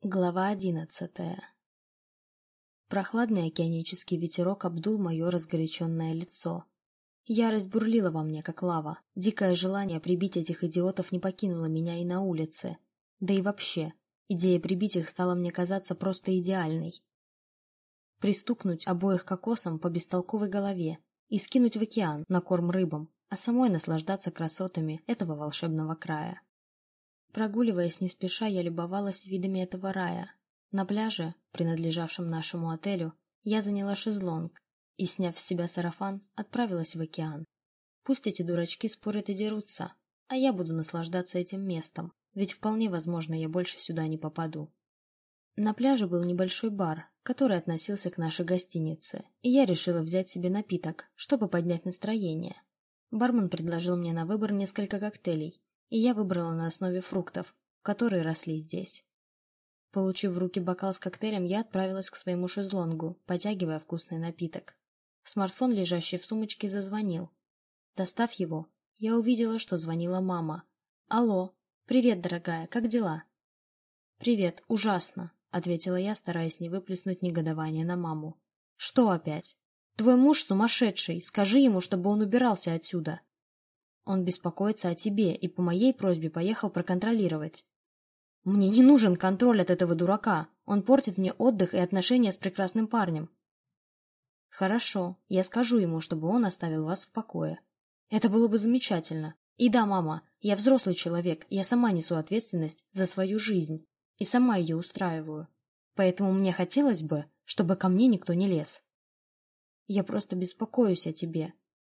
Глава 11. Прохладный океанический ветерок обдул мое разгоряченное лицо. Ярость бурлила во мне, как лава. Дикое желание прибить этих идиотов не покинуло меня и на улице. Да и вообще, идея прибить их стала мне казаться просто идеальной. Пристукнуть обоих кокосом по бестолковой голове и скинуть в океан на корм рыбам, а самой наслаждаться красотами этого волшебного края. Прогуливаясь не спеша, я любовалась видами этого рая. На пляже, принадлежавшем нашему отелю, я заняла шезлонг и, сняв с себя сарафан, отправилась в океан. Пусть эти дурачки спорят и дерутся, а я буду наслаждаться этим местом, ведь вполне возможно, я больше сюда не попаду. На пляже был небольшой бар, который относился к нашей гостинице, и я решила взять себе напиток, чтобы поднять настроение. Бармен предложил мне на выбор несколько коктейлей, и я выбрала на основе фруктов, которые росли здесь. Получив в руки бокал с коктейлем, я отправилась к своему шезлонгу, потягивая вкусный напиток. Смартфон, лежащий в сумочке, зазвонил. Достав его, я увидела, что звонила мама. «Алло, привет, дорогая, как дела?» «Привет, ужасно», — ответила я, стараясь не выплеснуть негодование на маму. «Что опять? Твой муж сумасшедший, скажи ему, чтобы он убирался отсюда. Он беспокоится о тебе и по моей просьбе поехал проконтролировать. Мне не нужен контроль от этого дурака. Он портит мне отдых и отношения с прекрасным парнем. Хорошо, я скажу ему, чтобы он оставил вас в покое. Это было бы замечательно. И да, мама, я взрослый человек, я сама несу ответственность за свою жизнь и сама ее устраиваю. Поэтому мне хотелось бы, чтобы ко мне никто не лез. Я просто беспокоюсь о тебе.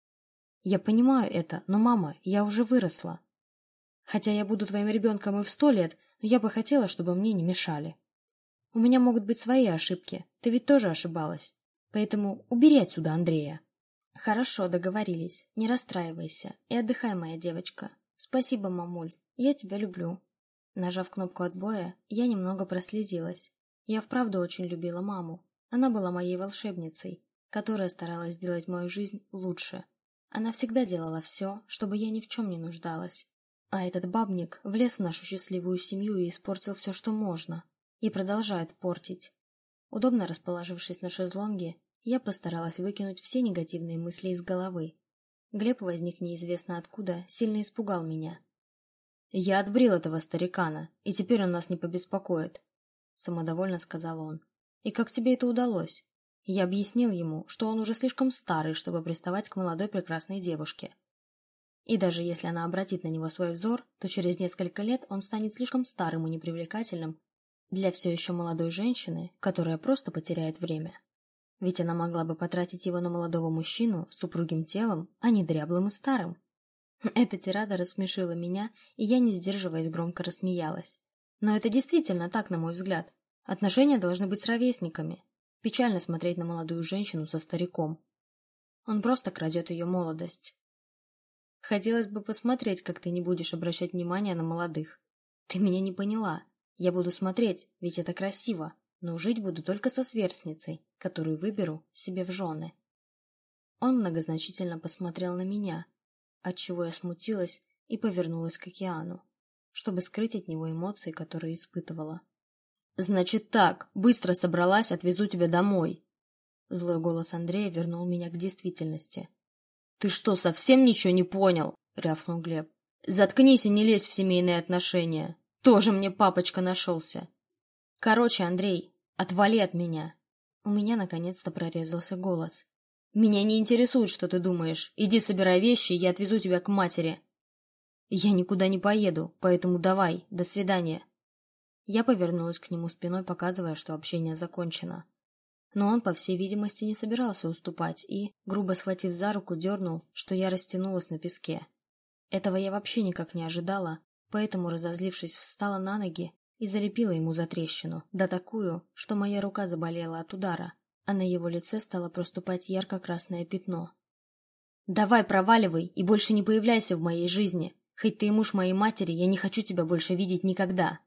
Я понимаю это, но, мама, я уже выросла. Хотя я буду твоим ребенком и в 100 лет, но я бы хотела, чтобы мне не мешали. У меня могут быть свои ошибки, ты ведь тоже ошибалась. Поэтому убери отсюда Андрея. Хорошо, договорились, не расстраивайся и отдыхай, моя девочка. Спасибо, мамуль, я тебя люблю. Нажав кнопку отбоя, я немного прослезилась. Я вправду очень любила маму. Она была моей волшебницей, которая старалась сделать мою жизнь лучше. Она всегда делала все, чтобы я ни в чем не нуждалась. А этот бабник влез в нашу счастливую семью и испортил все, что можно. И продолжает портить. Удобно расположившись на шезлонге, я постаралась выкинуть все негативные мысли из головы. Глеб возник неизвестно откуда, сильно испугал меня. «Я отбрил этого старикана, и теперь он нас не побеспокоит», — самодовольно сказал он. «И как тебе это удалось?» Я объяснил ему, что он уже слишком старый, чтобы приставать к молодой прекрасной девушке. И даже если она обратит на него свой взор, то через несколько лет он станет слишком старым и непривлекательным для все еще молодой женщины, которая просто потеряет время. Ведь она могла бы потратить его на молодого мужчину с упругим телом, а не дряблым и старым. Эта тирада рассмешила меня, и я, не сдерживаясь, громко рассмеялась. Но это действительно так, на мой взгляд. Отношения должны быть с ровесниками. Печально смотреть на молодую женщину со стариком. Он просто крадет ее молодость. Хотелось бы посмотреть, как ты не будешь обращать внимание на молодых. Ты меня не поняла. Я буду смотреть, ведь это красиво, но жить буду только со сверстницей, которую выберу себе в жены. Он многозначительно посмотрел на меня, отчего я смутилась и повернулась к океану, чтобы скрыть от него эмоции, которые испытывала. «Значит так, быстро собралась, отвезу тебя домой!» Злой голос Андрея вернул меня к действительности. «Ты что, совсем ничего не понял?» — рявкнул Глеб. «Заткнись и не лезь в семейные отношения. Тоже мне папочка нашелся. Короче, Андрей, отвали от меня!» У меня наконец-то прорезался голос. «Меня не интересует, что ты думаешь. Иди собирай вещи, я отвезу тебя к матери». «Я никуда не поеду, поэтому давай, до свидания». Я повернулась к нему спиной, показывая, что общение закончено. Но он, по всей видимости, не собирался уступать и, грубо схватив за руку, дернул, что я растянулась на песке. Этого я вообще никак не ожидала, поэтому, разозлившись, встала на ноги и залепила ему затрещину, да такую, что моя рука заболела от удара, а на его лице стало проступать ярко-красное пятно. «Давай проваливай и больше не появляйся в моей жизни. Хоть ты и муж моей матери, я не хочу тебя больше видеть никогда».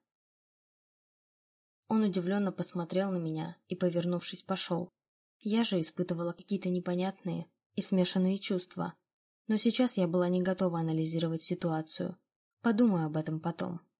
Он удивленно посмотрел на меня и, повернувшись, пошел. Я же испытывала какие-то непонятные и смешанные чувства. Но сейчас я была не готова анализировать ситуацию. Подумаю об этом потом.